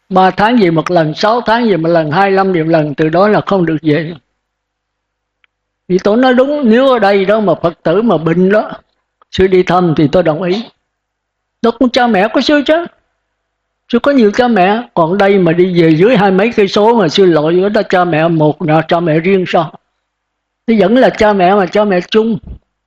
3 tháng về một lần, 6 tháng về một lần, 25 về một lần, từ đó là không được về. Vì tôi nói đúng, nếu ở đây đó mà Phật tử mà bệnh đó, sư đi thăm thì tôi đồng ý. Đó cũng cha mẹ của sư chứ. Sư có nhiều cha mẹ, còn đây mà đi về dưới 20 mấy cây số mà sư lội ở đó cha mẹ một là cha mẹ riêng sao? Nó vẫn là cha mẹ mà cha mẹ chung.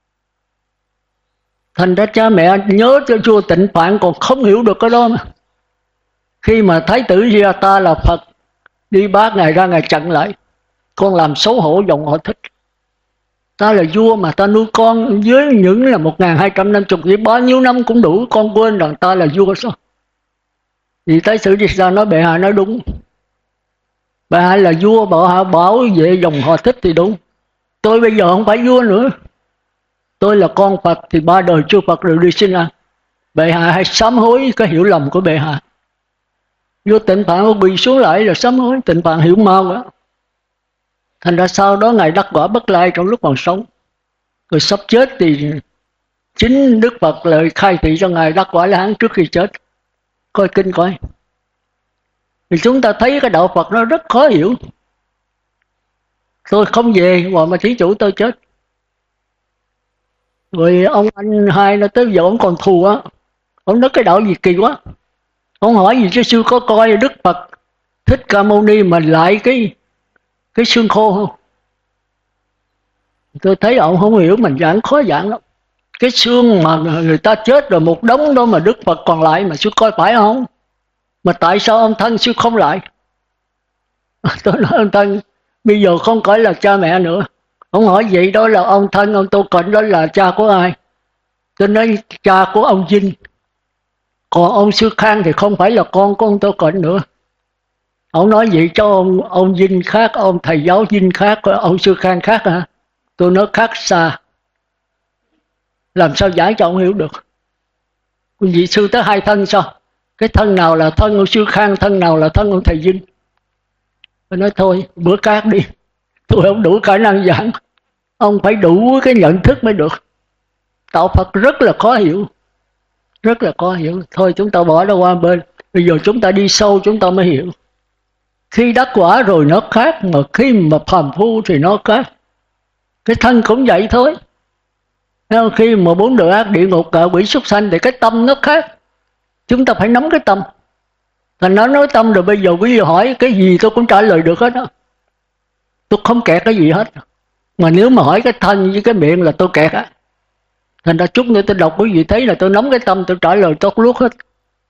Thành ra cha mẹ nhớ cho vua Tịnh Phạn còn không hiểu được cái đó mà. Khi mà Thái tử Siddhartha là Phật đi bác ngài ra ngài chặn lại, con làm xấu hổ dòng họ Thích. Ta là vua mà ta nuôi con dưới những là 1250 thì bao nhiêu năm cũng đủ, con quên rằng ta là vua sao? Thì Thái tử đi ra nói bệ hạ nói đúng. Bệ hạ là vua, bệ hạ bảo vệ dòng họ Thích thì đúng. Tôi bây giờ không phải vua nữa. Tôi là con Phật thì 3 đời chư Phật đều đi sinh ăn. Bệ hạ hãy sám hối cái hiểu lầm của bệ hạ. Vua Tịnh Phạn quỳ xuống lại rồi sám hối. Tịnh Phạn hiểu mau quá. Thành ra sau đó ngài đắc quả Bất Lai trong lúc còn sống. Rồi sắp chết thì chính Đức Phật lời khai thị cho ngài đắc quả La Hán trước khi chết. Coi kinh coi. Thì chúng ta thấy cái đạo Phật nó rất khó hiểu. Tôi không về mà thí chủ tôi chết. Rồi ông anh hai nó tới giờ ông còn thù á. Ông nói cái đạo gì kỳ quá. Ông hỏi gì chứ sư có coi Đức Phật Thích Ca Mâu Ni mà lại cái xương khô không? Tôi thấy ông không hiểu, mình giảng khó giảng lắm. Cái xương mà người ta chết rồi một đống đó mà Đức Phật còn lại mà sư coi phải không? Mà tại sao ông thân sư không lại? Tôi nói ông thân bây giờ không phải là cha mẹ nữa. Ông hỏi vậy đó là ông thân ông Tô Cận đó là cha của ai? Tôi nói cha của ông Vinh. Còn ông Sư Khang thì không phải là con của ông Tô Cận nữa. Ông nói vậy cho ông Vinh khác, ông thầy giáo Vinh khác, ông Sư Khang khác hả? Tôi nói khác xa. Làm sao giải cho ông hiểu được? Vị sư tới 2 thân sao? Cái thân nào là thân ông Sư Khang, thân nào là thân ông thầy Vinh? Tôi nói thôi, bữa khác đi. Tôi không đủ khả năng giảng. Ông phải đủ cái nhận thức mới được. Đạo Phật rất là khó hiểu. Rất là khó hiểu. Thôi chúng ta bỏ nó qua bên. Bây giờ chúng ta đi sâu chúng ta mới hiểu. Khi đắc quả rồi nó khác, mà khi mà phàm phu thì nó khác. Cái thân cũng vậy thôi. Khi mà 4 đường ác, địa ngục, ngạ quỷ, súc sanh thì cái tâm nó khác. Chúng ta phải nắm cái tâm. Thành nó nói tâm rồi bây giờ quý vị hỏi cái gì tôi cũng trả lời được hết đó. Tôi không kẹt cái gì hết. Mà nếu mà hỏi cái thân với cái miệng là tôi kẹt á. Thành ra chút nữa tôi đọc quý vị thấy là tôi nắm cái tâm tôi trả lời tốt luốt hết.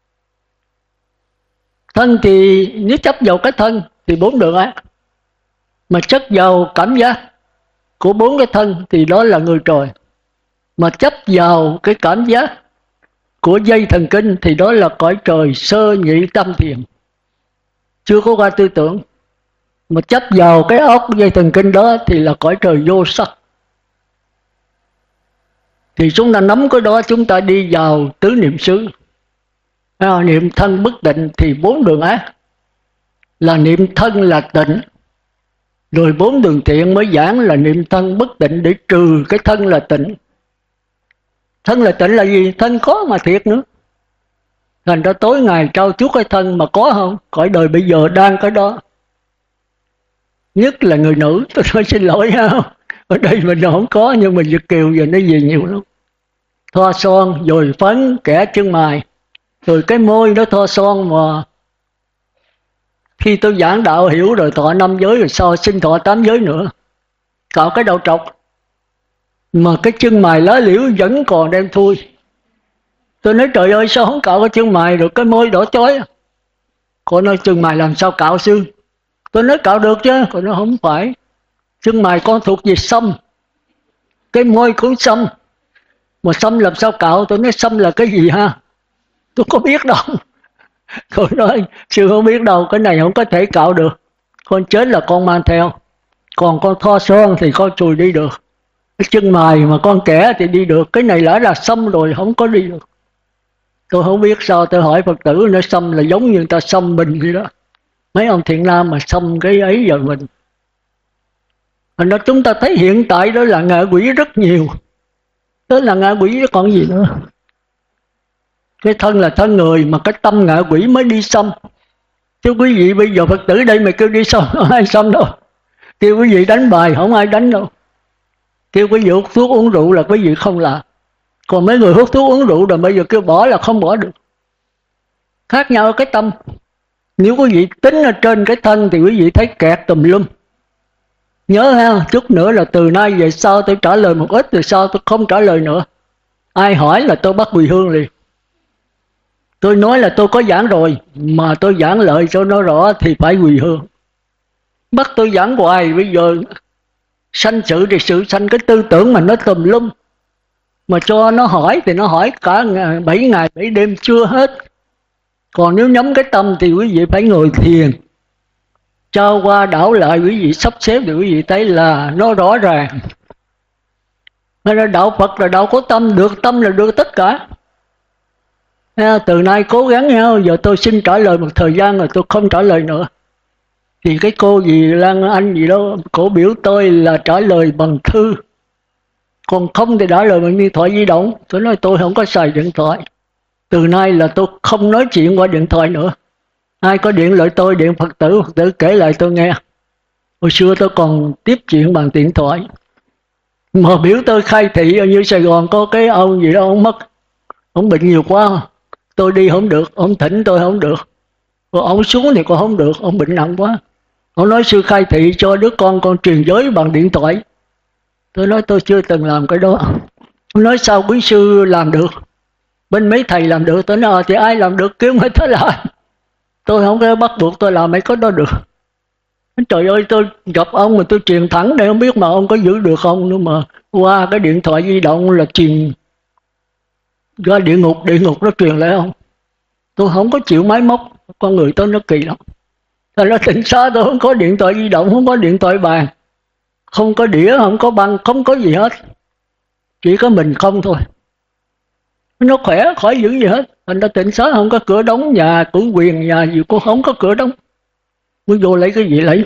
Thân thì nếu chấp vào cái thân thì 4 đường ác. Mà chấp vào cảm giác của 4 cái thân thì đó là người trời. Mà chấp vào cái cảm giác của dây thần kinh thì đó là cõi trời sơ nhị tâm thiền. Chưa có qua tư tưởng. Mà chấp vào cái óc dây thần kinh đó thì là cõi trời vô sắc. Thì chúng ta nắm cái đó chúng ta đi vào tứ niệm xứ. Niệm thân bất tịnh thì 4 đường ác. Là niệm thân là tịnh. Rồi 4 đường thiện mới giảng là niệm thân bất tịnh để trừ cái thân là tịnh. Thân là tịnh là gì? Thân có mà thiệt nữa. Thành ra tối ngày trao chuốt cái thân mà có không? Cõi đời bây giờ đang cái đó. Nhất là người nữ, tôi nói xin lỗi ha. Ở đây mình không có nhưng mà Việt Kiều giờ nó về nhiều lắm. Thoa son, rồi phấn, kẻ chân mày. Rồi cái môi nó thoa son mà. Khi tôi giảng đạo hiểu rồi thọ 5 giới rồi sao xin thọ 8 giới nữa. Cạo cái đầu trọc. Mà cái chân mày lá liễu vẫn còn đem thui. Tôi nói trời ơi sao không cạo cái chân mày rồi cái môi đỏ chói. Cô nói chân mày làm sao cạo sư? Tôi nói cạo được chứ. Cô nói không phải. Chân mày con thuộc về sâm. Cái môi cũng sâm. Mà sâm làm sao cạo? Tôi nói sâm là cái gì ha? Tôi có biết đâu. Cô nói sư không biết đâu. Cái này không có thể cạo được. Con chết là con mang theo. Còn con thoa son thì con chùi đi được. Cái chân mày mà con kẻ thì đi được. Cái này lỡ là sâm rồi không có đi được. Tôi không biết sao tôi hỏi Phật tử nó xăm là giống như người ta xăm mình vậy đó. Mấy ông thiện nam mà xăm cái ấy vào mình. Thành ra chúng ta thấy hiện tại đó là ngạ quỷ rất nhiều. Đó là ngạ quỷ chứ còn gì nữa. Cái thân là thân người mà cái tâm ngạ quỷ mới đi xăm. Chứ quý vị bây giờ Phật tử đây mà kêu đi xong không ai xong đâu. Kêu quý vị đánh bài không ai đánh đâu. Kêu quý vị hút thuốc uống rượu là quý vị không làm. Còn mấy người hút thuốc uống rượu rồi bây giờ kêu bỏ là không bỏ được. Khác nhau ở cái tâm. Nếu quý vị tính ở trên cái thân thì quý vị thấy kẹt tùm lum. Nhớ ha, chút nữa là từ nay về sau tôi trả lời một ít, từ sau tôi không trả lời nữa. Ai hỏi là tôi bắt quỳ hương liền. Tôi nói là tôi có giảng rồi, mà tôi giảng lợi cho nó rõ thì phải quỳ hương. Bắt tôi giảng hoài, bây giờ sanh sự thì sự sanh cái tư tưởng mà nó tùm lum. Mà cho nó hỏi thì nó hỏi cả 7 ngày 7 đêm chưa hết. Còn nếu nhắm cái tâm thì quý vị phải ngồi thiền, trao qua đảo lại, quý vị sắp xếp thì quý vị thấy là nó rõ ràng. Nên là đạo Phật là đạo có tâm, được tâm là được tất cả. Từ nay cố gắng nha, giờ tôi xin trả lời một thời gian rồi tôi không trả lời nữa. Thì cái cô gì Lan Anh gì đó, cổ biểu tôi là trả lời bằng thư, còn không thì trả lời bằng điện thoại di động. Tôi nói tôi không có xài điện thoại. Từ nay là tôi không nói chuyện qua điện thoại nữa. Ai có điện lại tôi, điện Phật tử kể lại tôi nghe. Hồi xưa tôi còn tiếp chuyện bằng điện thoại. Mà biểu tôi khai thị ở như Sài Gòn có cái ông gì đó, ông mất. Ông bệnh nhiều quá, tôi đi không được, ông thỉnh tôi không được. Rồi ông xuống thì còn không được, ông bệnh nặng quá. Ông nói sư khai thị cho đứa con truyền giới bằng điện thoại. Tôi nói tôi chưa từng làm cái đó. Ông nói sao quý sư làm được? Bên mấy thầy làm được. Tôi nói thì ai làm được kêu người ta làm. Tôi không có bắt buộc tôi làm mấy cái đó được. Trời ơi, tôi gặp ông mà tôi truyền thẳng để không biết mà ông có giữ được không nữa, mà qua cái điện thoại di động là truyền ra địa ngục nó truyền lại không. Tôi không có chịu máy móc, con người tôi nó kỳ lắm. Thật ra tỉnh xá tôi không có điện thoại di động, không có điện thoại bàn, không có đĩa, không có băng, không có gì hết. Chỉ có mình không thôi. Nó khỏe, khỏi giữ gì hết. Thành ra tỉnh xá không có cửa đóng, nhà cũng quyền, nhà gì cũng không có cửa đóng. Muốn vô lấy cái gì lấy.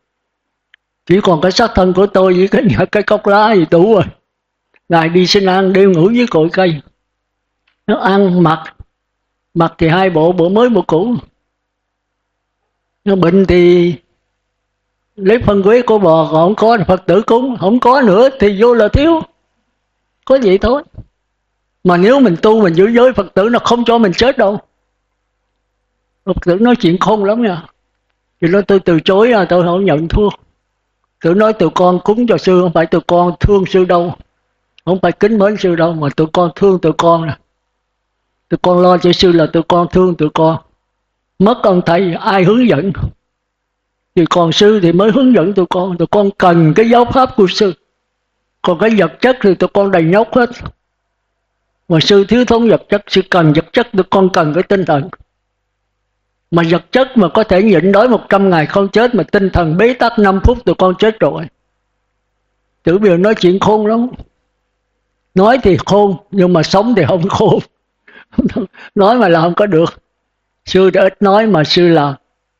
Chỉ còn cái xác thân của tôi với cái cốc lá gì đủ rồi. Ngày đi xin ăn, đêm ngủ với cội cây. Nó ăn, mặc thì 2 bộ, bộ mới bộ cũ. Nó bệnh thì lấy phân quế của bò, còn không có Phật tử cúng, không có nữa thì vô là thiếu. Có vậy thôi. Mà nếu mình tu mình giữ giới, Phật tử nó không cho mình chết đâu. Phật tử nói chuyện khôn lắm nha. Thì nói tôi từ chối, tôi không nhận thua. Tôi nói tụi con cúng cho sư, không phải tụi con thương sư đâu, không phải kính mến sư đâu, mà tụi con thương tụi con nè. Tụi con lo cho sư là tụi con thương tụi con. Mất ông thầy ai hướng dẫn, thì còn sư thì mới hướng dẫn tụi con cần cái giáo pháp của sư. Còn cái vật chất thì tụi con đầy nhóc hết. Mà sư thiếu thốn vật chất, sư cần vật chất, tụi con cần cái tinh thần. Mà vật chất mà có thể nhịn đói 100 ngày không chết, mà tinh thần bế tắc 5 phút tụi con chết rồi. Tử biểu nói chuyện khôn lắm. Nói thì khôn, nhưng mà sống thì không khôn. Nói mà làm không có được. Sư đã ít nói mà sư làm.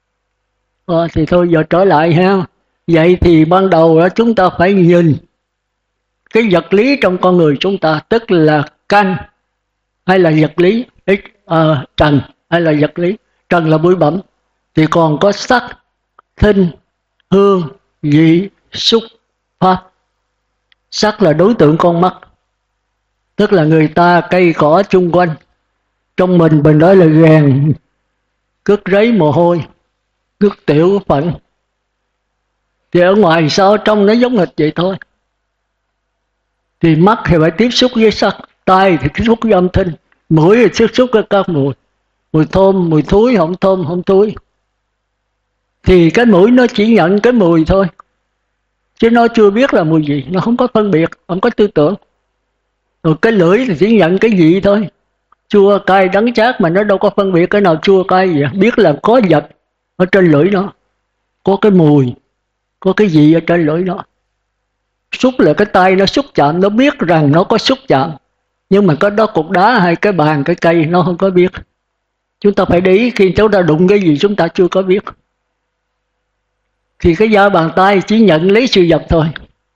Thì thôi giờ trở lại ha. Vậy thì ban đầu đó chúng ta phải nhìn cái vật lý trong con người chúng ta, tức là căn hay là vật lý, trần hay là vật lý. Trần là bụi bặm, thì còn có sắc, thinh, hương, vị, xúc, pháp. Sắc là đối tượng con mắt, tức là người ta cây cỏ chung quanh, trong mình nói là gàn, cước rấy mồ hôi, cước tiểu phận. Thì ở ngoài sao trong nó giống hệt vậy thôi. Thì mắt thì phải tiếp xúc với sắc, tai thì tiếp xúc với âm thanh, mũi thì tiếp xúc với các mùi, mùi thơm, mùi thúi, không thơm, không thúi. Thì cái mũi nó chỉ nhận cái mùi thôi, chứ nó chưa biết là mùi gì, nó không có phân biệt, không có tư tưởng. Rồi cái lưỡi thì chỉ nhận cái gì thôi, chua, cay, đắng, chát, mà nó đâu có phân biệt cái nào chua, cay gì. Biết là có vật ở trên lưỡi nó, có cái mùi, có cái gì ở trên lưỡi nó. Xúc là cái tay nó xúc chạm, nó biết rằng nó có xúc chạm. Nhưng mà cái đó cục đá hay cái bàn, cái cây nó không có biết. Chúng ta phải để ý khi chúng ta đụng cái gì chúng ta chưa có biết. Thì cái da bàn tay chỉ nhận lấy sự vật thôi.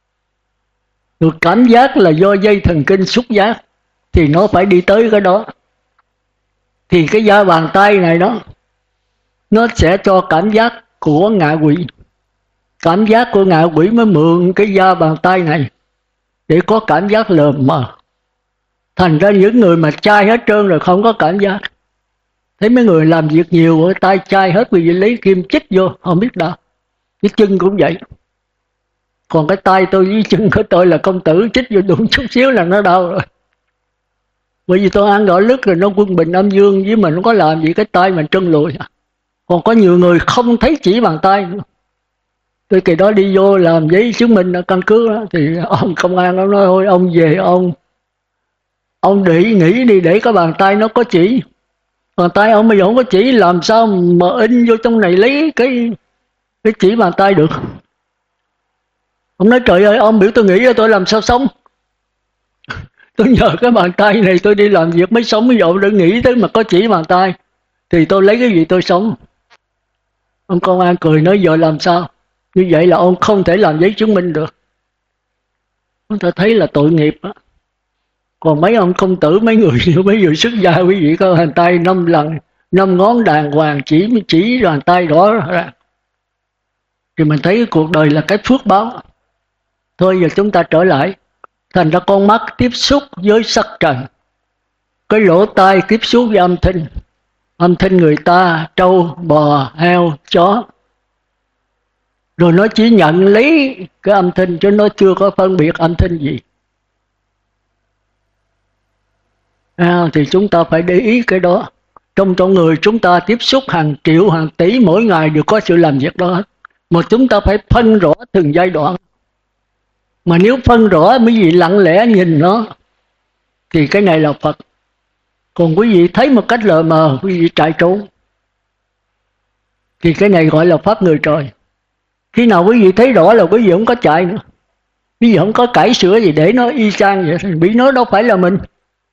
Rồi cảm giác là do dây thần kinh xúc giác, thì nó phải đi tới cái đó. Thì cái da bàn tay này đó, nó sẽ cho cảm giác của ngạ quỷ. Cảm giác của ngạ quỷ mới mượn cái da bàn tay này để có cảm giác lờ mờ. Thành ra những người mà chai hết trơn rồi không có cảm giác. Thấy mấy người làm việc nhiều ở tay chai hết, vì lấy kim chích vô không biết đâu. Cái chân cũng vậy. Còn cái tay tôi với chân của tôi là công tử, chích vô đúng chút xíu là nó đau rồi. Bởi vì tôi ăn gỏi lứt rồi nó quân bình âm dương, với mình nó có làm gì cái tay mình trơn lùi. Còn có nhiều người không thấy chỉ bàn tay nữa. Tôi kỳ đó đi vô làm giấy chứng minh ở căn cứ đó, thì ông công an nó nói thôi ông về ông nghĩ đi để cái bàn tay nó có chỉ. Bàn tay ông bây giờ không có chỉ, làm sao mà in vô trong này lấy cái chỉ bàn tay được. Ông nói trời ơi, ông biểu tôi nghĩ tôi làm sao sống. Tôi nhờ cái bàn tay này tôi đi làm việc mới sống. Ví dụ đừng nghĩ tới mà có chỉ bàn tay thì tôi lấy cái gì tôi sống. Ông công an cười nói giờ làm sao. Như vậy là ông không thể làm giấy chứng minh được. Chúng ta thấy là tội nghiệp đó. Còn mấy ông công tử, mấy người xuất gia, quý vị có bàn tay 5 lần, 5 ngón đàng hoàng, chỉ bàn tay rõ ràng. Thì mình thấy cuộc đời là cái phước báo. Thôi giờ chúng ta trở lại. Thành ra con mắt tiếp xúc với sắc trần, cái lỗ tai tiếp xúc với âm thanh người ta, trâu, bò, heo, chó. Rồi nó chỉ nhận lấy cái âm thanh chứ nó chưa có phân biệt âm thanh gì. Thì chúng ta phải để ý cái đó. Trong người chúng ta tiếp xúc hàng triệu, hàng tỷ mỗi ngày đều có sự làm việc đó. Mà chúng ta phải phân rõ từng giai đoạn. Mà nếu phân rõ mấy vị lặng lẽ nhìn nó thì cái này là Phật. Còn quý vị thấy một cách lờ mờ, quý vị chạy trốn thì cái này gọi là pháp người trời. Khi nào quý vị thấy rõ là quý vị không có chạy nữa, quý vị không có cải sửa gì để nó y chang vậy. Thì biết nó đâu phải là mình.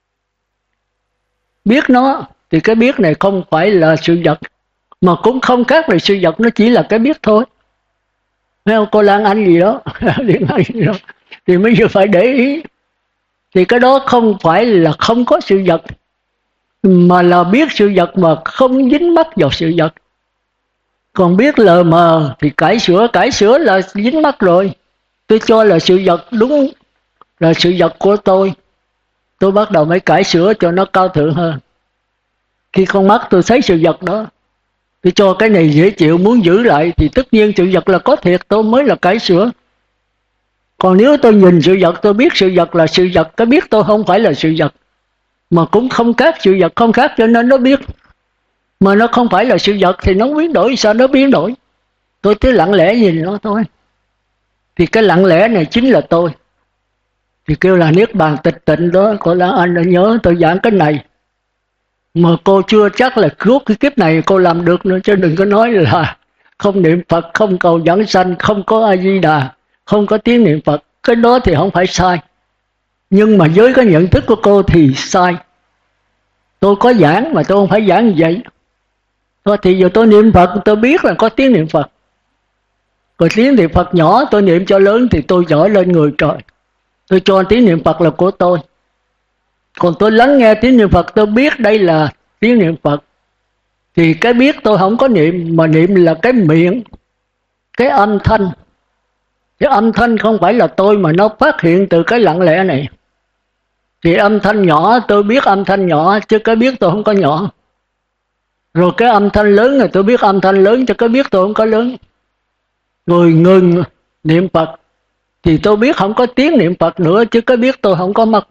Biết nó thì cái biết này không phải là sự vật, mà cũng không khác về sự vật, nó chỉ là cái biết thôi. Thấy không? Cô Lan Anh gì đó Liên Anh gì đó thì mới vừa phải để ý. Thì cái đó không phải là không có sự vật, mà là biết sự vật mà không dính mắc vào sự vật. Còn biết lờ mờ thì cải sửa là dính mắc rồi. Tôi cho là sự vật đúng là sự vật của tôi bắt đầu mới cải sửa cho nó cao thượng hơn. Khi con mắt tôi thấy sự vật đó, tôi cho cái này dễ chịu muốn giữ lại, thì tất nhiên sự vật là có thiệt, tôi mới là cải sửa. Còn nếu tôi nhìn sự vật, tôi biết sự vật là sự vật, cái biết tôi không phải là sự vật, mà cũng không khác sự vật, không khác cho nên nó biết. Mà nó không phải là sự vật thì nó biến đổi, sao nó biến đổi? Tôi cứ lặng lẽ nhìn nó thôi. Thì cái lặng lẽ này chính là tôi. Thì kêu là niết bàn tịch tịnh đó. Cô Lan Anh đã nhớ tôi giảng cái này, mà cô chưa chắc là suốt cái kiếp này cô làm được nữa. Chứ đừng có nói là không niệm Phật, không cầu giảng sanh, không có A-di-đà, không có tiếng niệm Phật. Cái đó thì không phải sai, nhưng mà với cái nhận thức của cô thì sai. Tôi có giảng mà tôi không phải giảng như vậy. Thôi thì giờ tôi niệm Phật, tôi biết là có tiếng niệm Phật. Rồi tiếng niệm Phật nhỏ tôi niệm cho lớn thì tôi giỏi lên người trời. Tôi cho tiếng niệm Phật là của tôi. Còn tôi lắng nghe tiếng niệm Phật, tôi biết đây là tiếng niệm Phật, thì cái biết tôi không có niệm, mà niệm là cái miệng, cái âm thanh. Cái âm thanh không phải là tôi, mà nó phát hiện từ cái lặng lẽ này. Thì âm thanh nhỏ tôi biết âm thanh nhỏ, chứ cái biết tôi không có nhỏ. Rồi cái âm thanh lớn này tôi biết âm thanh lớn, chứ cái biết tôi không có lớn. Rồi ngừng niệm Phật thì tôi biết không có tiếng niệm Phật nữa, chứ cái biết tôi không có mất.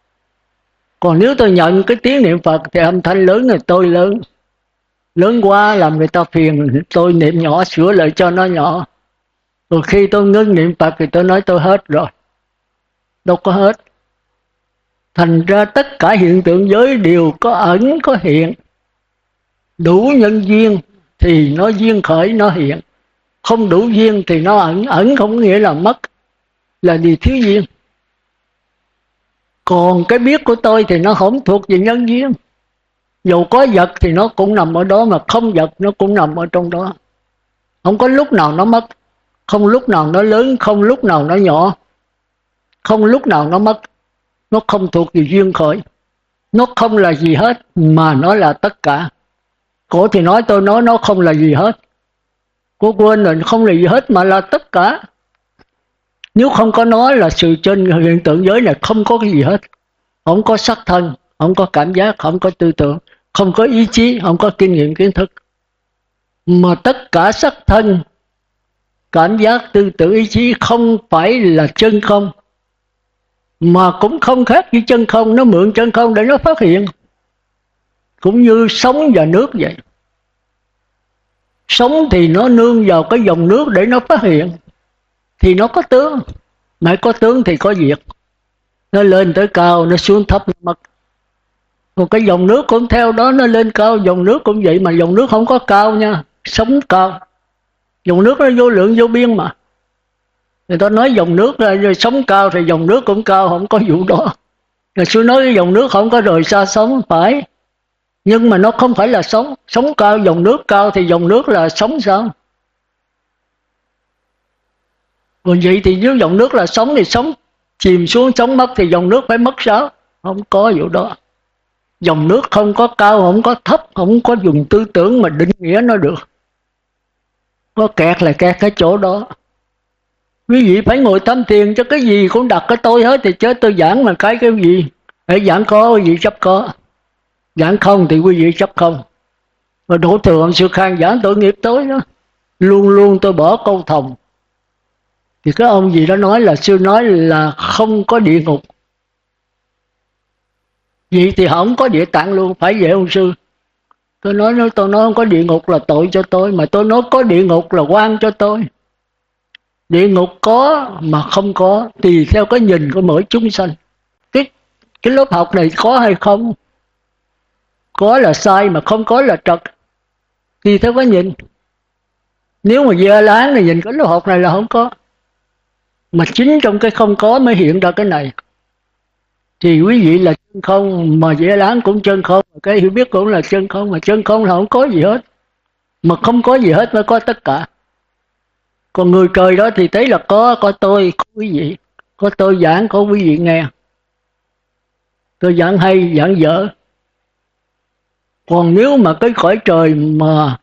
Còn nếu tôi nhận cái tiếng niệm Phật thì âm thanh lớn này tôi lớn. Lớn quá làm người ta phiền, tôi niệm nhỏ sửa lại cho nó nhỏ. Rồi khi tôi ngưng niệm Phật thì tôi nói tôi hết rồi. Đâu có hết. Thành ra tất cả hiện tượng giới đều có ẩn có hiện. Đủ nhân duyên thì nó duyên khởi nó hiện. Không đủ duyên thì nó ẩn. Ẩn không nghĩa là mất, là vì thiếu duyên. Còn cái biết của tôi thì nó không thuộc về nhân duyên. Dù có vật thì nó cũng nằm ở đó, mà không vật nó cũng nằm ở trong đó. Không có lúc nào nó mất, không lúc nào nó lớn, không lúc nào nó nhỏ, không lúc nào nó mất. Nó không thuộc về duyên khởi. Nó không là gì hết, mà nó là tất cả. Cổ thì nói tôi nói nó không là gì hết. Cô quên rồi, không là gì hết mà là tất cả. Nếu không có nó là sự trên hiện tượng giới này không có cái gì hết. Không có sắc thân, không có cảm giác, không có tư tưởng, không có ý chí, không có kinh nghiệm kiến thức. Mà tất cả sắc thân, cảm giác, tư tưởng, ý chí không phải là chân không, mà cũng không khác với chân không. Nó mượn chân không để nó phát hiện. Cũng như sóng và nước vậy. Sóng thì nó nương vào cái dòng nước để nó phát hiện, thì nó có tướng. Mà có tướng thì có việc. Nó lên tới cao, nó xuống thấp nó mất. Còn cái dòng nước cũng theo đó, nó lên cao, dòng nước cũng vậy. Mà dòng nước không có cao nha, sóng cao. Dòng nước nó vô lượng vô biên mà. Người ta nói dòng nước là sóng cao thì dòng nước cũng cao, không có vụ đó. Rồi sư nói cái dòng nước không có rời xa sóng, phải. Nhưng mà nó không phải là sóng. Sóng cao, dòng nước cao thì dòng nước là sóng sao? Còn vậy thì nếu dòng nước là sóng thì sóng chìm xuống sóng mất thì dòng nước phải mất sao? Không có vụ đó. Dòng nước không có cao, không có thấp, không có dùng tư tưởng mà định nghĩa nó được. Có kẹt là kẹt cái chỗ đó. Quý vị phải ngồi tâm thiền cho cái gì cũng đặt cái tôi hết. Thì chứ tôi giảng mà cái gì? Hãy giảng có, quý vị chấp có. Giảng không thì quý vị chấp không. Rồi đổ thừa ông Sư Khang giảng tội nghiệp tối đó. Luôn luôn tôi bỏ câu thòng. Thì cái ông gì đó nói là sư nói là không có địa ngục. Vậy thì không có địa tạng luôn, phải vậy ông sư? Tôi nói không có địa ngục là tội cho tôi, mà tôi nói có địa ngục là oan cho tôi. Địa ngục có mà không có, tùy theo cái nhìn của mỗi chúng sanh. Cái lớp học này có hay không? Có là sai, mà không có là trật. Tùy theo cái nhìn. Nếu mà dơ láng thì nhìn cái lớp học này là không có. Mà chính trong cái không có mới hiện ra cái này. Thì quý vị là chân không, mà dễ láng cũng chân không, cái hiểu biết cũng là chân không, mà chân không là không có gì hết. Mà không có gì hết mới có tất cả. Còn người trời đó thì thấy là có tôi, có quý vị. Có tôi giảng, có quý vị nghe. Tôi giảng hay, giảng dở. Còn nếu mà cái cõi trời mà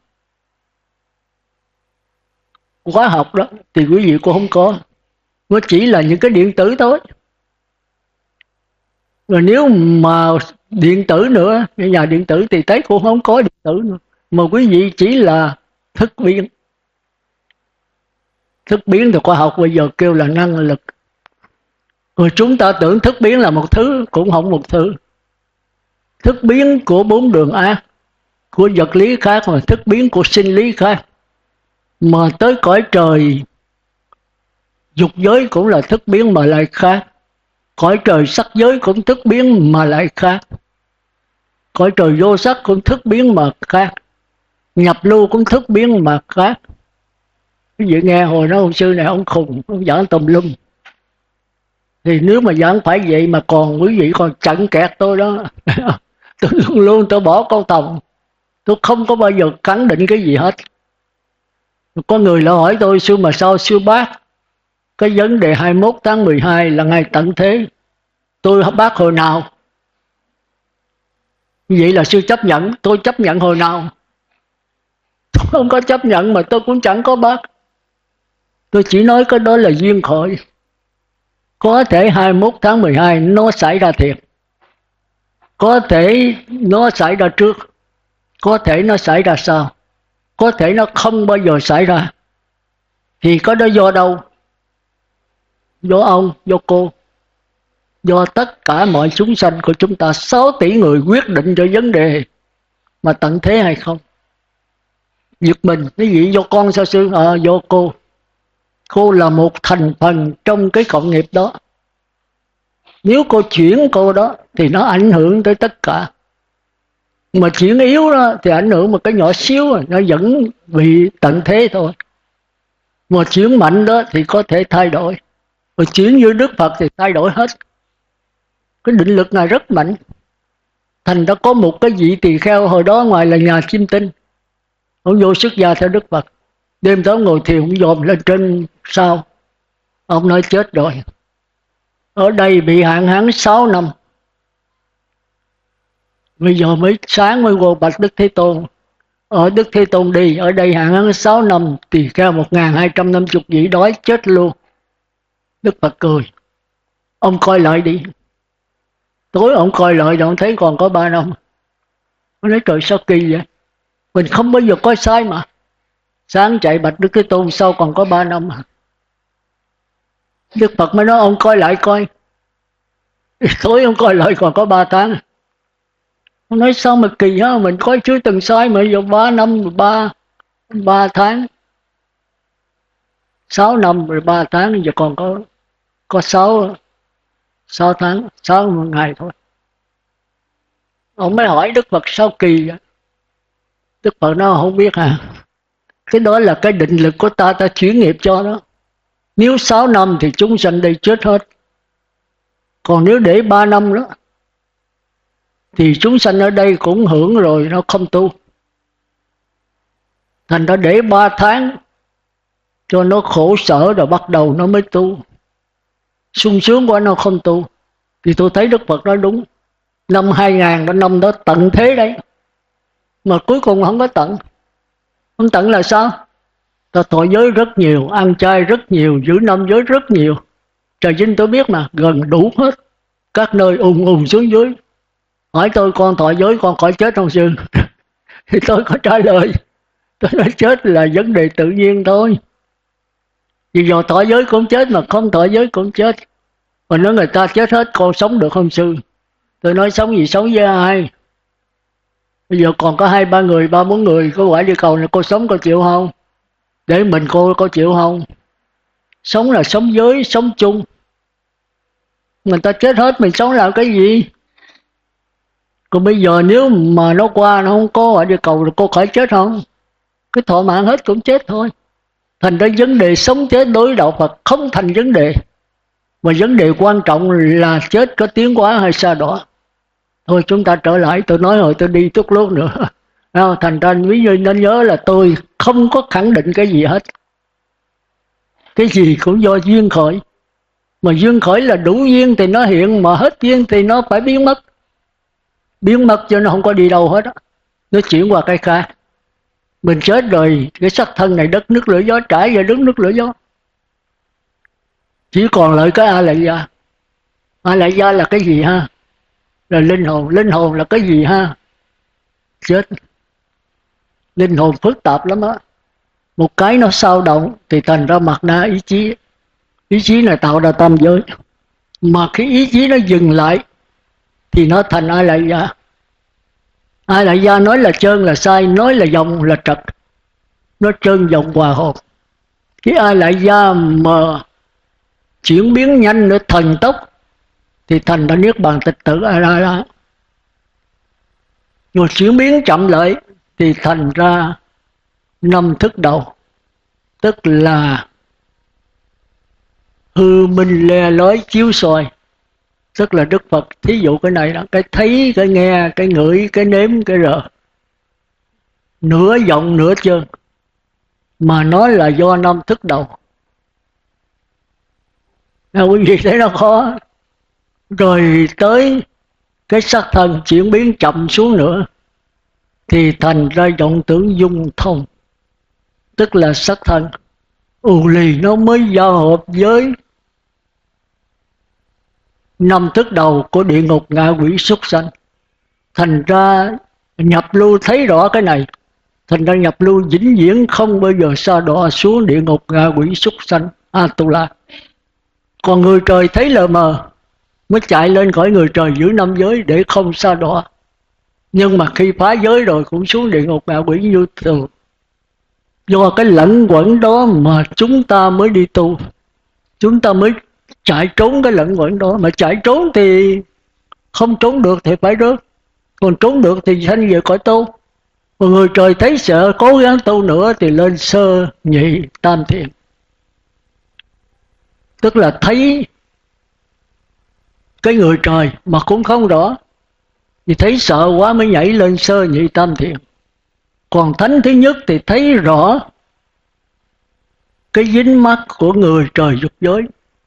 khóa học đó thì quý vị cũng không có. Nó chỉ là những cái điện tử thôi. Rồi nếu mà điện tử nữa, nhà điện tử thì thấy cũng không có điện tử nữa. Mà quý vị chỉ là thức biến. Thức biến thì khoa học bây giờ kêu là năng lực. Rồi chúng ta tưởng thức biến là một thứ, cũng không một thứ. Thức biến của bốn đường ác, của vật lý khác, và thức biến của sinh lý khác. Mà tới cõi trời dục giới cũng là thức biến mà lại khác. Cõi trời sắc giới cũng thức biến mà lại khác. Cõi trời vô sắc cũng thức biến mà khác. Nhập lưu cũng thức biến mà khác. Quý vị nghe hồi đó ông sư này ông khùng, ông giảng tùm lum. Thì nếu mà giảng phải vậy mà còn quý vị còn chặn kẹt tôi đó. Tôi luôn luôn tôi bỏ câu tòng. Tôi không có bao giờ khẳng định cái gì hết. Có người lại hỏi tôi sư mà sao sư bác cái vấn đề 21 tháng 12 là ngày tận thế. Tôi bác hồi nào? Vậy là sư chấp nhận. Tôi chấp nhận hồi nào? Tôi không có chấp nhận mà tôi cũng chẳng có bác. Tôi chỉ nói cái đó là duyên khởi. Có thể 21 tháng 12 nó xảy ra thiệt. Có thể nó xảy ra trước. Có thể nó xảy ra sau. Có thể nó không bao giờ xảy ra. Thì có đó do đâu? Do ông, do cô, do tất cả mọi chúng sanh của chúng ta 6 tỷ người quyết định cho vấn đề mà tận thế hay không. Giật mình, cái gì do con sao sư? Do cô. Cô là một thành phần trong cái cộng nghiệp đó. Nếu cô chuyển cô đó thì nó ảnh hưởng tới tất cả. Mà chuyển yếu đó thì ảnh hưởng một cái nhỏ xíu, nó vẫn bị tận thế thôi. Mà chuyển mạnh đó thì có thể thay đổi. Rồi chuyển như Đức Phật thì thay đổi hết. Cái định lực này rất mạnh. Thành đã có một cái vị tỳ kheo hồi đó ngoài là nhà chiêm tinh. Ông vô xuất gia theo Đức Phật. Đêm đó ngồi thiền ông dòm lên trên sao. Ông nói chết rồi. Ở đây bị hạn hán 6 năm. Bây giờ mới sáng mới vô bạch Đức Thế Tôn. ở Đức Thế Tôn đi, ở đây hạn hán 6 năm, tỳ kheo 1250 vị đói chết luôn. Đức Phật cười, ông coi lại đi. Tối ông coi lại rồi ông thấy còn có 3 năm. Ông nói trời sao kỳ vậy, mình không bao giờ có sai mà. Sáng chạy bạch Đức Thế Tôn, sao còn có 3 năm à? Đức Phật mới nói ông coi lại coi. Tối ông coi lại còn có 3 tháng. Ông nói sao mà kỳ hả, mình coi chưa từng sai mà giờ 3 năm 3 tháng, 6 năm rồi 3 tháng, giờ còn có 6 tháng 6 ngày thôi. Ông mới hỏi Đức Phật sao kỳ vậy? Đức Phật nói không biết à, cái đó là cái định lực của ta chuyển nghiệp cho đó. Nếu 6 năm thì chúng sanh đây chết hết, còn nếu để 3 năm đó thì chúng sanh ở đây cũng hưởng rồi, nó không tu. Thành ra để 3 tháng cho nó khổ sở rồi bắt đầu nó mới tu. Sung sướng quá nó không tu. Thì tôi thấy Đức Phật nói đúng. Năm 2000 đó, năm đó tận thế đấy, mà cuối cùng không có tận. Không tận là sao? Ta thọ giới rất nhiều, ăn chay rất nhiều, giữ năm giới rất nhiều. Trời Vinh tôi biết mà, gần đủ hết. Các nơi ùn xuống dưới. Hỏi tôi con thọ giới con khỏi chết không sư? Thì tôi có trả lời, tôi nói chết là vấn đề tự nhiên thôi. Vì giờ thọ giới cũng chết mà không thọ giới cũng chết. Mà nói người ta chết hết con sống được không sư? Tôi nói sống gì sống với ai? Bây giờ còn có 2-3 người, 3-4 người có quả địa cầu này, cô sống cô chịu không? Để mình cô có chịu không? Sống là sống giới, sống chung. Người ta chết hết mình sống làm cái gì? Còn bây giờ nếu mà nó qua nó không có quả địa cầu rồi cô khỏi chết không? Cái thọ mạng hết cũng chết thôi. Thành ra vấn đề sống chết đối đạo Phật không thành vấn đề. Mà vấn đề quan trọng là chết có tiến hóa hay sao đó. Thôi chúng ta trở lại, tôi nói rồi tôi đi chút lúc nữa. Thành ra ví dụ nên nhớ là tôi không có khẳng định cái gì hết. Cái gì cũng do duyên khởi. Mà duyên khởi là đủ duyên thì nó hiện, mà hết duyên thì nó phải biến mất. Biến mất cho nó không có đi đâu hết á. Nó chuyển qua cái khác. Mình chết rồi, cái sắc thân này đất nước lửa gió trải về đất nước lửa gió. Chỉ còn lại cái A Lại Gia. A Lại Gia là cái gì ha? Là linh hồn. Linh hồn là cái gì ha? Chết. Linh hồn phức tạp lắm á. Một cái nó sao động thì thành ra mặt na ý chí. Ý chí này tạo ra tam giới. Mà cái ý chí nó dừng lại thì nó thành A Lại Gia. A Lại Gia nói là trơn là sai, nói là dòng là trật. Nó trơn dòng hòa hợp. Cái A Lại Gia mà chuyển biến nhanh nữa, thần tốc, thì thành ra niết bàn tịch tự A La La. Rồi chuyển biến chậm lại thì thành ra 5 thức đầu, tức là hư minh le lói chiếu soi. Tức là Đức Phật thí dụ cái này đó, cái thấy, cái nghe, cái ngửi, cái nếm, cái rờ, nửa giọng nửa chân, mà nó là do 5 thức đầu. Quý vị thấy nó khó. Rồi tới cái sắc thân chuyển biến chậm xuống nữa thì thành ra vọng tưởng dung thông, tức là sắc thân ù lì nó mới giao hợp với 5 thức đầu của địa ngục ngạ quỷ súc sanh. Thành ra nhập lưu thấy rõ cái này, thành ra nhập lưu vĩnh viễn không bao giờ sa đọa xuống địa ngục ngạ quỷ súc sanh Atula. Còn người trời thấy lờ mờ mới chạy lên khỏi người trời giữ 5 giới để không sa đọa. Nhưng mà khi phá giới rồi cũng xuống địa ngục ngạ quỷ như thường. Do cái lẫn quẩn đó mà chúng ta mới đi tu. Chúng ta mới chạy trốn cái lẫn quẩn đó. Mà chạy trốn thì không trốn được thì phải rớt. Còn trốn được thì sanh về cõi tu. Còn người trời thấy sợ cố gắng tu nữa thì lên sơ nhị tam thiền. Tức là thấy cái người trời mà cũng không rõ, thì thấy sợ quá mới nhảy lên sơ nhị tam thiền. Còn thánh thứ nhất thì thấy rõ cái dính mắc của người trời dục giới,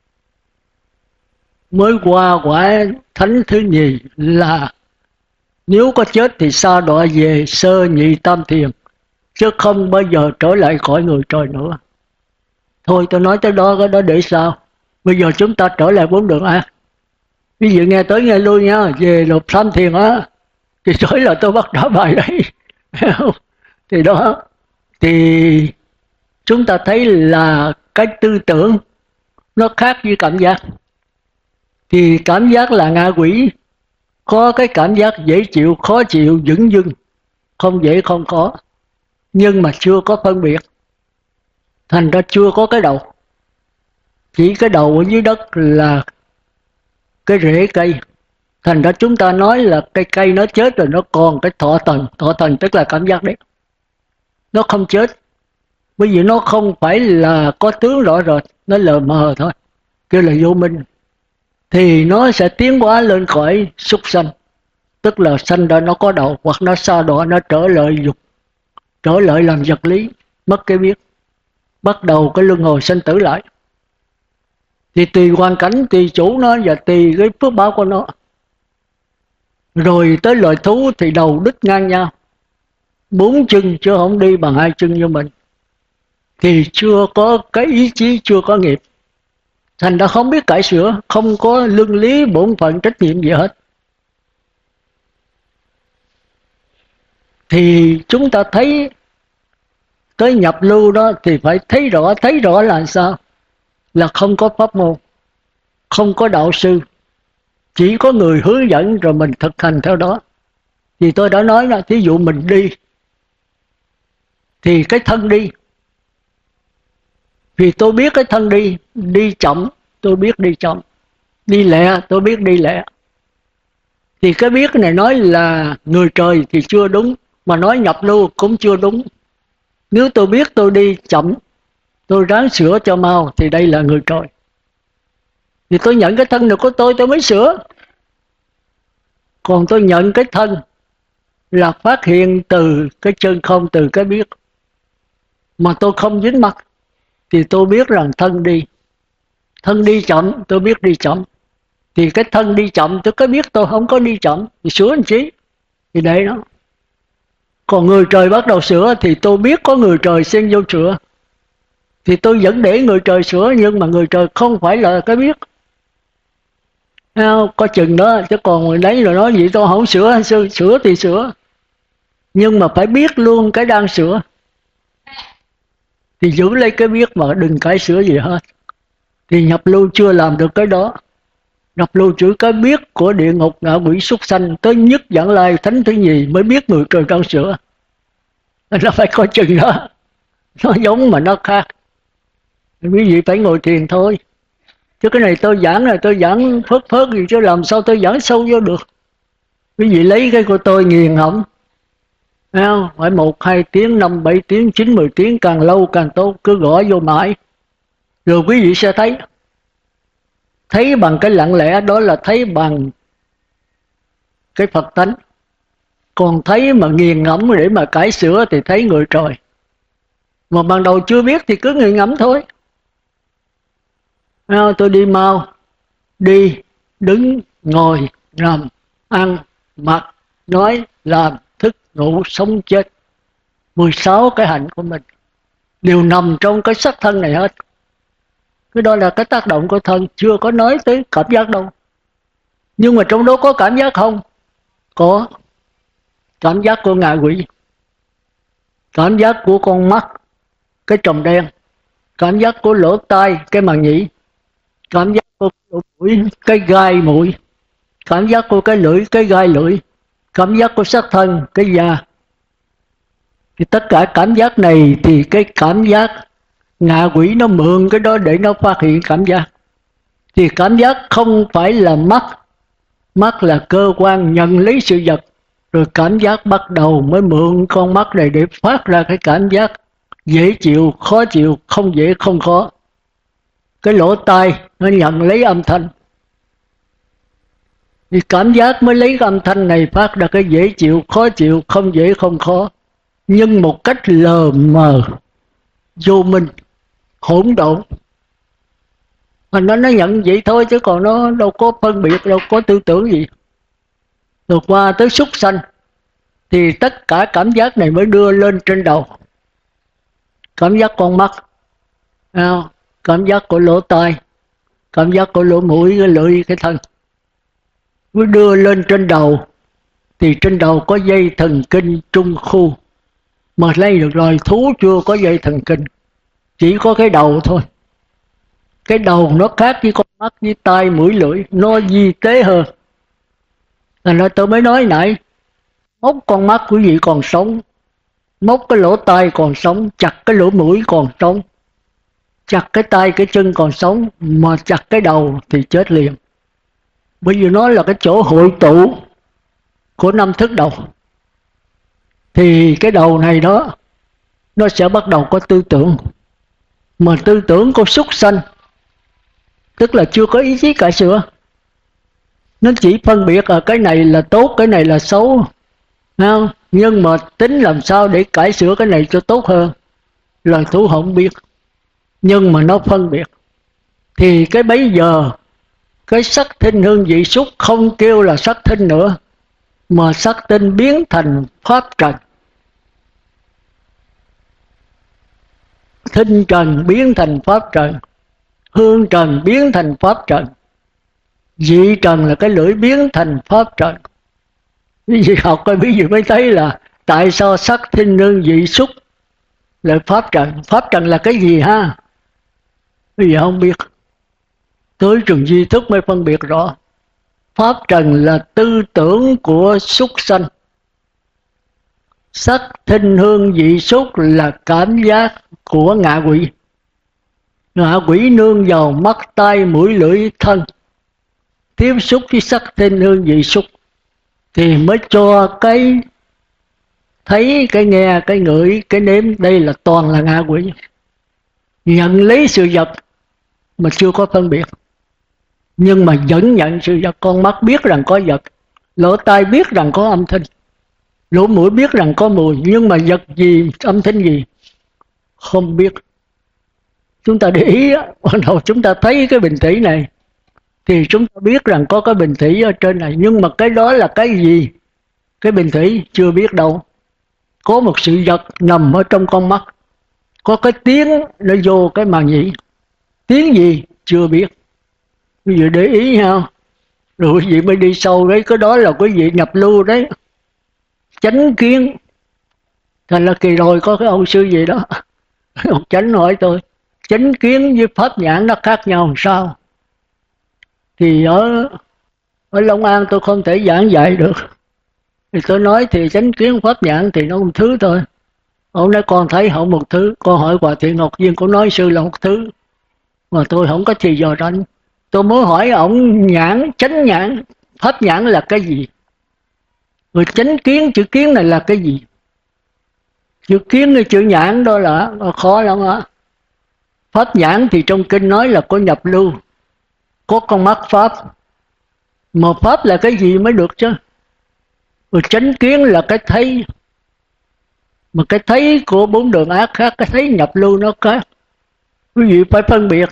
mới qua quả thánh thứ nhì là nếu có chết thì sa đọa về sơ nhị tam thiền, chứ không bao giờ trở lại cõi người trời nữa. Thôi tôi nói tới đó, cái đó để sao? Bây giờ chúng ta trở lại bốn đường ác. Ví dụ nghe tới nghe lui nha, về lục tham thiền á, thì tới là tôi bắt trả bài đấy. Thì đó, thì chúng ta thấy là cái tư tưởng nó khác với cảm giác. Thì cảm giác là ngạ quỷ, có cái cảm giác dễ chịu, khó chịu, dửng dưng, không dễ không khó, nhưng mà chưa có phân biệt, thành ra chưa có cái đầu. Chỉ cái đầu ở dưới đất là cái rễ cây, thành ra chúng ta nói là cái cây nó chết rồi, nó còn cái thọ thần tức là cảm giác đấy, nó không chết, bởi vì nó không phải là có tướng rõ rệt, nó lờ mờ thôi, kêu là vô minh. Thì nó sẽ tiến hóa lên khỏi súc sanh, tức là sanh ra nó có đầu, hoặc nó sa đọa, nó trở lại dục, trở lại làm vật lý, mất cái biết, bắt đầu cái luân hồi sinh tử lại. Thì tùy hoàn cảnh, tùy chủ nó và tùy cái phước báo của nó. Rồi tới loài thú thì đầu đứt ngang nhau, 4 chân chứ không đi bằng 2 chân như mình, thì chưa có cái ý chí, chưa có nghiệp, thành ra không biết cải sửa, không có luân lý bổn phận trách nhiệm gì hết. Thì chúng ta thấy tới nhập lưu đó thì phải thấy rõ là sao? Là không có pháp môn, không có đạo sư, chỉ có người hướng dẫn rồi mình thực hành theo đó. Thì tôi đã nói là thí dụ mình đi, thì cái thân đi, vì tôi biết cái thân đi, đi chậm, tôi biết đi chậm, đi lẹ, tôi biết đi lẹ. Thì cái biết này nói là người trời thì chưa đúng, mà nói nhập lưu cũng chưa đúng. Nếu tôi biết tôi đi chậm, tôi ráng sửa cho mau, thì đây là người trời. Thì tôi nhận cái thân này của tôi mới sửa. Còn tôi nhận cái thân là phát hiện từ cái chân không, từ cái biết, mà tôi không dính mắc, thì tôi biết rằng thân đi chậm, tôi biết đi chậm. Thì cái thân đi chậm, tôi có biết tôi không có đi chậm, thì sửa làm chi? Thì đấy đó. Còn người trời bắt đầu sửa, thì tôi biết có người trời xen vô sửa, thì tôi vẫn để người trời sửa, nhưng mà người trời không phải là cái biết. Có chừng đó, chứ còn người đấy rồi nói gì tôi không sửa, sửa thì sửa, nhưng mà phải biết luôn cái đang sửa, thì giữ lấy cái biết mà đừng cải sửa gì hết. Thì nhập lưu chưa làm được cái đó. Nhập lưu chỉ cái biết của địa ngục, ngạ quỷ, súc sanh, tới nhất vãng lai thánh thứ nhì mới biết người trời đang sửa. Nó phải có chừng đó, nó giống mà nó khác. Quý vị phải ngồi thiền thôi, chứ cái này tôi giảng phớt gì, chứ làm sao tôi giảng sâu vô được. Quý vị lấy cái của tôi nghiền hỏng, phải 1, 2 tiếng, 5, 7 tiếng, 9, 10 tiếng, càng lâu càng tốt, cứ gõ vô mãi. Rồi quý vị sẽ thấy bằng cái lặng lẽ đó là thấy bằng cái Phật tánh. Còn thấy mà nghiền ngẫm để mà cải sửa thì thấy người trời. Mà ban đầu chưa biết thì cứ nghiền ngẫm thôi. Tôi đi mau, đi, đứng, ngồi, nằm, ăn, mặc, nói, làm, thức, ngủ, sống, chết. 16 cái hạnh của mình đều nằm trong cái sắc thân này hết. Cái đó là cái tác động của thân, chưa có nói tới cảm giác đâu. Nhưng mà trong đó có cảm giác không? Có. Cảm giác của ngạ quỷ, cảm giác của con mắt, cái tròng đen, cảm giác của lỗ tai, cái màng nhĩ, cảm giác của lỗ mũi, cái gai mũi, cảm giác của cái lưỡi, cái gai lưỡi, cảm giác của xác thân, cái da. Thì tất cả cảm giác này thì cái cảm giác ngạ quỷ nó mượn cái đó để nó phát hiện cảm giác. Thì cảm giác không phải là mắt, mắt là cơ quan nhận lấy sự vật, rồi cảm giác bắt đầu mới mượn con mắt này để phát ra cái cảm giác dễ chịu, khó chịu, không dễ không khó. Cái lỗ tai nó nhận lấy âm thanh, thì cảm giác mới lấy cái âm thanh này phát ra cái dễ chịu, khó chịu, không dễ không khó, nhưng một cách lờ mờ, vô minh, hỗn độn. Mà nó nhận vậy thôi, chứ còn nó đâu có phân biệt, đâu có tư tưởng gì. Rồi qua tới súc sanh thì tất cả cảm giác này mới đưa lên trên đầu, cảm giác con mắt, cảm giác của lỗ tai, cảm giác của lỗ mũi, cái lưỡi, cái thân. Mới đưa lên trên đầu thì trên đầu có dây thần kinh trung khu, mà lấy được loài thú chưa có dây thần kinh, chỉ có cái đầu thôi. Cái đầu nó khác với con mắt với tai mũi lưỡi, nó vi tế hơn. Thành ra tôi mới nói nãy, móc con mắt quý vị còn sống, móc cái lỗ tai còn sống, chặt cái lỗ mũi còn sống, chặt cái tay cái chân còn sống, mà chặt cái đầu thì chết liền. Bởi vì nó là cái chỗ hội tụ của năm thức đầu. Thì cái đầu này đó, nó sẽ bắt đầu có tư tưởng. Mà tư tưởng của súc sanh, tức là chưa có ý chí cải sửa. Nó chỉ phân biệt cái này là tốt, cái này là xấu, không? Nhưng mà tính làm sao để cải sửa cái này cho tốt hơn, loài thú không biết. Nhưng mà nó phân biệt. Thì cái bấy giờ, cái sắc thinh hương vị xúc không kêu là sắc thinh nữa, mà sắc tinh biến thành pháp trần. Thinh trần biến thành pháp trần, hương trần biến thành pháp trần, vị trần là cái lưỡi biến thành pháp trần. Quý vị học coi quý vị mới thấy là tại sao sắc thinh hương vị xúc là pháp trần. Pháp trần là cái gì ha? Quý vị không biết. Tới trường duy thức mới phân biệt rõ. Pháp trần là tư tưởng của súc sanh. Sắc thinh hương vị xúc là cảm giác của ngạ quỷ. Ngạ quỷ nương vào mắt tai mũi lưỡi thân, tiếp xúc với sắc thinh hương vị xúc thì mới cho cái thấy, cái nghe, cái ngửi, cái nếm. Đây là toàn là ngạ quỷ. Nhận lấy sự vật mà chưa có phân biệt, nhưng mà vẫn nhận sự vật. Con mắt biết rằng có vật, lỗ tai biết rằng có âm thanh, lỗ mũi biết rằng có mùi, nhưng mà vật gì, âm thanh gì không biết. Chúng ta để ý, bắt đầu chúng ta thấy cái bình thủy này thì chúng ta biết rằng có cái bình thủy ở trên này, nhưng mà cái đó là cái gì? Cái bình thủy chưa biết đâu. Có một sự vật nằm ở trong con mắt, có cái tiếng nó vô cái màng nhĩ. Tiếng gì? Chưa biết. Quý vị để ý ha. Rồi quý vị mới đi sâu đấy. Cái đó là quý vị nhập lưu đấy, chánh kiến. Thành là kỳ rồi có cái ông sư gì đó, ông chánh hỏi tôi, chánh kiến với pháp nhãn nó khác nhau làm sao? Thì ở Long An tôi không thể giảng dạy được. Thì tôi nói thì chánh kiến pháp nhãn thì nó một thứ thôi. Ông nói con thấy không một thứ. Con hỏi Hòa Thượng Ngọc Viên, cũng nói sư là một thứ. Mà tôi không có thì giờ rảnh. Tôi muốn hỏi ông nhãn, chánh nhãn, pháp nhãn là cái gì? Rồi chánh kiến, chữ kiến này là cái gì? Chữ kiến hay chữ nhãn đó là khó lắm á. Pháp nhãn thì trong kinh nói là có nhập lưu, có con mắt pháp. Mà pháp là cái gì mới được chứ? Rồi chánh kiến là cái thấy. Mà cái thấy của bốn đường ác khác, cái thấy nhập lưu nó khác. Quý vị phải phân biệt.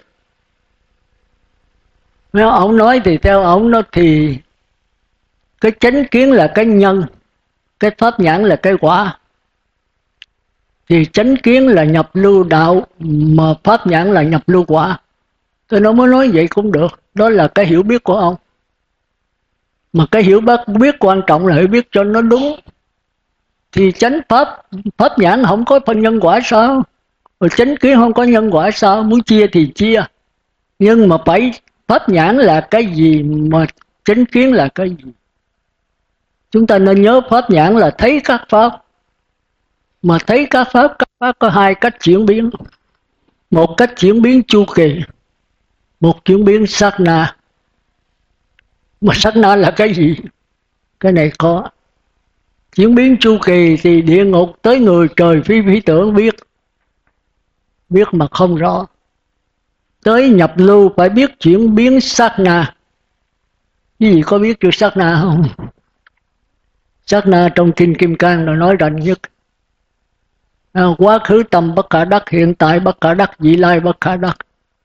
Nếu ông nói thì theo ông nó thì cái chánh kiến là cái nhân, cái pháp nhãn là cái quả. Thì chánh kiến là nhập lưu đạo, mà pháp nhãn là nhập lưu quả. Tôi nó mới nói vậy cũng được. Đó là cái hiểu biết của ông. Mà cái hiểu biết quan trọng là hiểu biết cho nó đúng. Thì chánh pháp nhãn không có phân nhân quả sao? Rồi chánh kiến không có nhân quả sao? Muốn chia thì chia. Nhưng mà phải pháp nhãn là cái gì, mà chánh kiến là cái gì? Chúng ta nên nhớ pháp nhãn là thấy các pháp. Mà thấy các pháp có hai cách chuyển biến. Một cách chuyển biến chu kỳ, một chuyển biến sát na. Mà sát na là cái gì? Cái này có. Chuyển biến chu kỳ thì địa ngục tới người trời phi tưởng biết. Biết mà không rõ. Tới nhập lưu phải biết chuyển biến sát na. Cái gì có biết chữ sát na không? Sát na trong Kinh Kim Cang là nói rành nhất. Quá khứ tâm bất khả đắc, hiện tại bất khả đắc, vị lai bất khả đắc.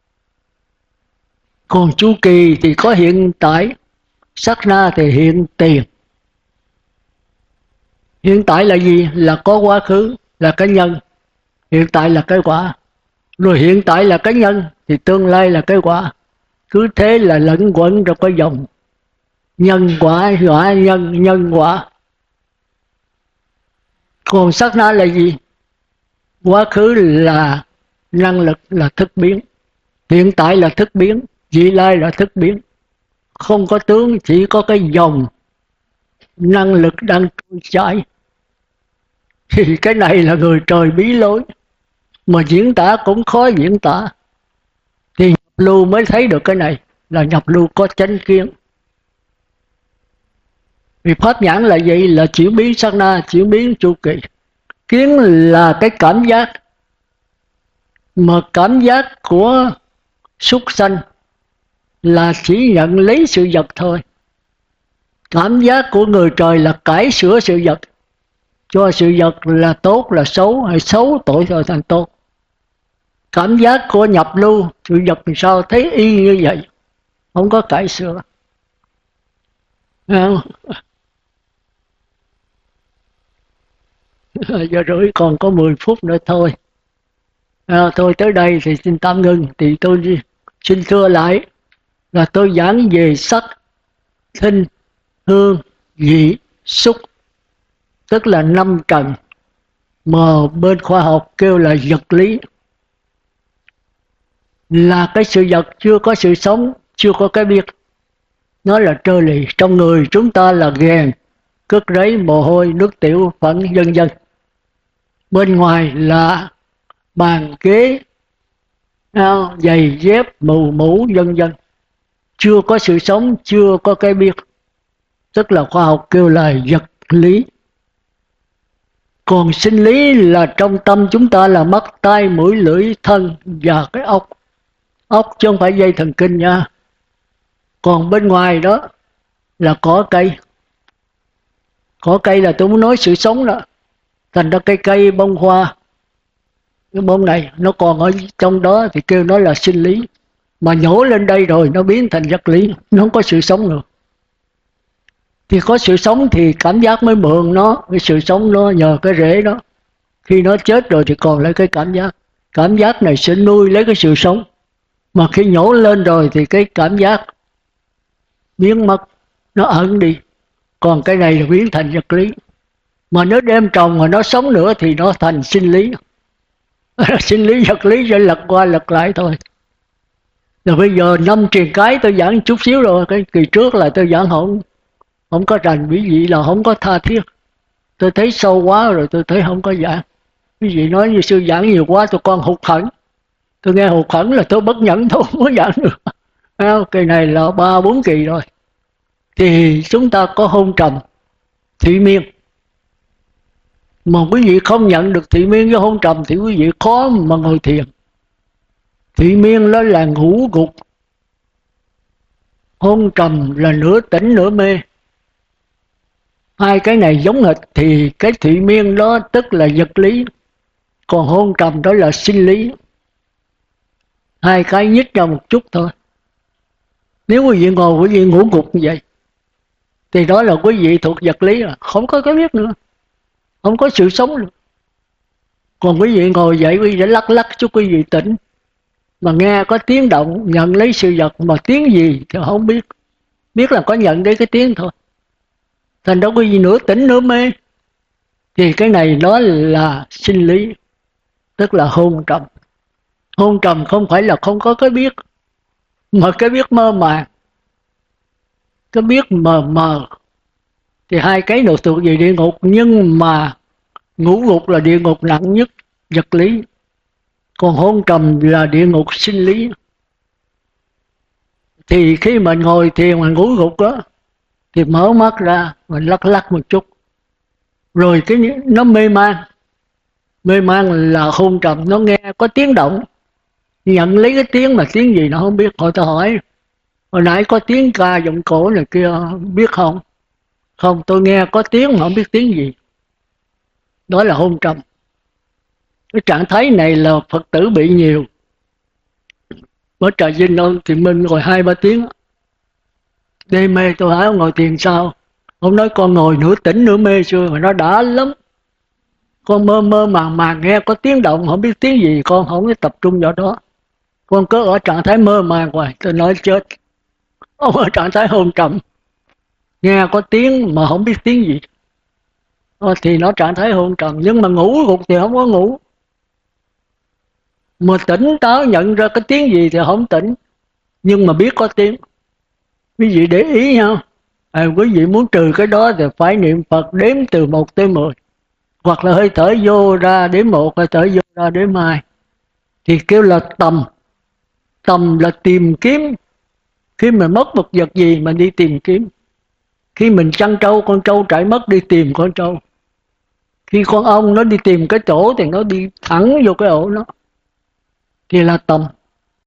Còn chu kỳ thì có hiện tại, sát na thì hiện tiền. Hiện tại là gì? Là có quá khứ, là cái nhân. Hiện tại là cái quả, rồi hiện tại là cái nhân, thì tương lai là cái quả. Cứ thế là lẫn quẩn trong cái dòng nhân quả, quả nhân, nhân quả. Còn sát na là gì? Quá khứ là năng lực, là thức biến. Hiện tại là thức biến, vị lai là thức biến. Không có tướng, chỉ có cái dòng năng lực đang trôi chảy. Thì cái này là người trời bí lối, mà diễn tả cũng khó diễn tả. Thì nhập lưu mới thấy được cái này, là nhập lưu có chánh kiến. Vì pháp nhãn là gì? Là chuyển biến sát na, chuyển biến chu kỳ. Kiến là cái cảm giác, mà cảm giác của súc sanh là chỉ nhận lấy sự vật thôi. Cảm giác của người trời là cải sửa sự vật, cho sự vật là tốt là xấu, hay xấu tội rồi thành tốt. Cảm giác của nhập lưu, sự vật thì sao thấy y như vậy, không có cải sửa. Giờ rưỡi còn có 10 phút nữa thôi. Thôi tới đây thì xin tạm ngưng. Thì tôi xin thưa lại là tôi giảng về sắc, thinh, hương, vị, xúc, tức là 5 trần mà bên khoa học kêu là vật lý. Là cái sự vật chưa có sự sống, chưa có cái biết. Nó là trơ lì. Trong người chúng ta là ghèn, cất rấy, mồ hôi, nước tiểu, phẫn, vân vân. Bên ngoài là bàn ghế, giày dép, mũ, vân vân. Chưa có sự sống, chưa có cái biết. Tức là khoa học kêu là vật lý. Còn sinh lý là trong tâm chúng ta là mắt, tai, mũi, lưỡi, thân và cái óc. Óc chứ không phải dây thần kinh nha. Còn bên ngoài đó là cỏ cây. Cỏ cây là tôi muốn nói sự sống đó. Thành ra cây bông hoa, cái bông này nó còn ở trong đó thì kêu nó là sinh lý. Mà nhổ lên đây rồi nó biến thành vật lý, nó không có sự sống nữa. Thì có sự sống thì cảm giác mới mượn nó, cái sự sống nó nhờ cái rễ đó. Khi nó chết rồi thì còn lấy cái cảm giác. Cảm giác này sẽ nuôi lấy cái sự sống. Mà khi nhổ lên rồi thì cái cảm giác biến mất, nó ẩn đi. Còn cái này là biến thành vật lý. Mà nếu đem trồng mà nó sống nữa thì nó thành sinh lý. Sinh lý vật lý sẽ lật qua lật lại thôi. Rồi bây giờ 5 truyền cái tôi giảng chút xíu rồi. Cái kỳ trước là tôi giảng không có rành, quý vị là không có tha thiết. Tôi thấy sâu quá rồi tôi thấy không có giảng. Quý vị nói như sư giảng nhiều quá tôi con hụt hẫng. Tôi nghe hụt hẫng là tôi bất nhẫn, tôi không có giảng được. Kỳ này là 3-4 kỳ rồi. Thì chúng ta có hôn trầm, thủy miên. Mà quý vị không nhận được thủy miên với hôn trầm thì quý vị khó mà ngồi thiền. Thủy miên đó là ngủ gục, hôn trầm là nửa tỉnh nửa mê. Hai cái này giống hệt thì cái thủy miên đó tức là vật lý, còn hôn trầm đó là sinh lý. Hai cái nhích ra một chút thôi. Nếu quý vị ngồi quý vị ngủ gục như vậy thì đó là quý vị thuộc vật lý rồi, không có cái biết nữa, không có sự sống nữa. Còn quý vị ngồi dậy quý vị lắc lắc chút quý vị tỉnh, mà nghe có tiếng động nhận lấy sự vật, mà tiếng gì thì không biết, biết là có nhận đến cái tiếng thôi. Thành đó quý vị nửa tỉnh nửa mê. Thì cái này nó là sinh lý, tức là hôn trầm. Hôn trầm không phải là không có cái biết, mà cái biết mơ màng, cái biết mờ mờ. Thì hai cái đều thuộc về địa ngục, nhưng mà ngũ ngục là địa ngục nặng nhất, vật lý. Còn hôn trầm là địa ngục sinh lý. Thì khi mình ngồi thiền mà ngủ gục đó thì mở mắt ra, mình lắc lắc một chút. Rồi cái nó mê man. Mê man là hôn trầm, nó nghe có tiếng động, nhận lấy cái tiếng mà tiếng gì nó không biết. Hỏi tôi hỏi, hồi nãy có tiếng ca giọng cổ này kia biết không? Không, tôi nghe có tiếng mà không biết tiếng gì. Đó là hôn trầm. Cái trạng thái này là Phật tử bị nhiều. Ở Trà Vinh ông thì mình ngồi 2-3 tiếng. Đê mê, tôi hỏi ông ngồi thiền sao? Ông nói con ngồi nửa tỉnh nửa mê xưa mà nó đã lắm. Con mơ mơ màng màng nghe có tiếng động, không biết tiếng gì, con không có tập trung vào đó. Con cứ ở trạng thái mơ màng hoài. Tôi nói chết. Ông ở trạng thái hôn trầm, nghe có tiếng mà không biết tiếng gì. Thì nó trạng thái hôn trầm. Nhưng mà ngủ gục thì không có ngủ. Mà tỉnh táo nhận ra cái tiếng gì thì không tỉnh, nhưng mà biết có tiếng. Quý vị để ý nha. Quý vị muốn trừ cái đó thì phải niệm Phật đếm từ 1 tới 10. Hoặc là hơi thở vô ra đếm 1, hơi thở vô ra đếm 2. Thì kêu là tầm. Tầm là tìm kiếm. Khi mình mất một vật gì mình đi tìm kiếm. Khi mình chăn trâu, con trâu chạy mất đi tìm con trâu. Khi con ong nó đi tìm cái chỗ thì nó đi thẳng vô cái ổ nó. Thì là tầm.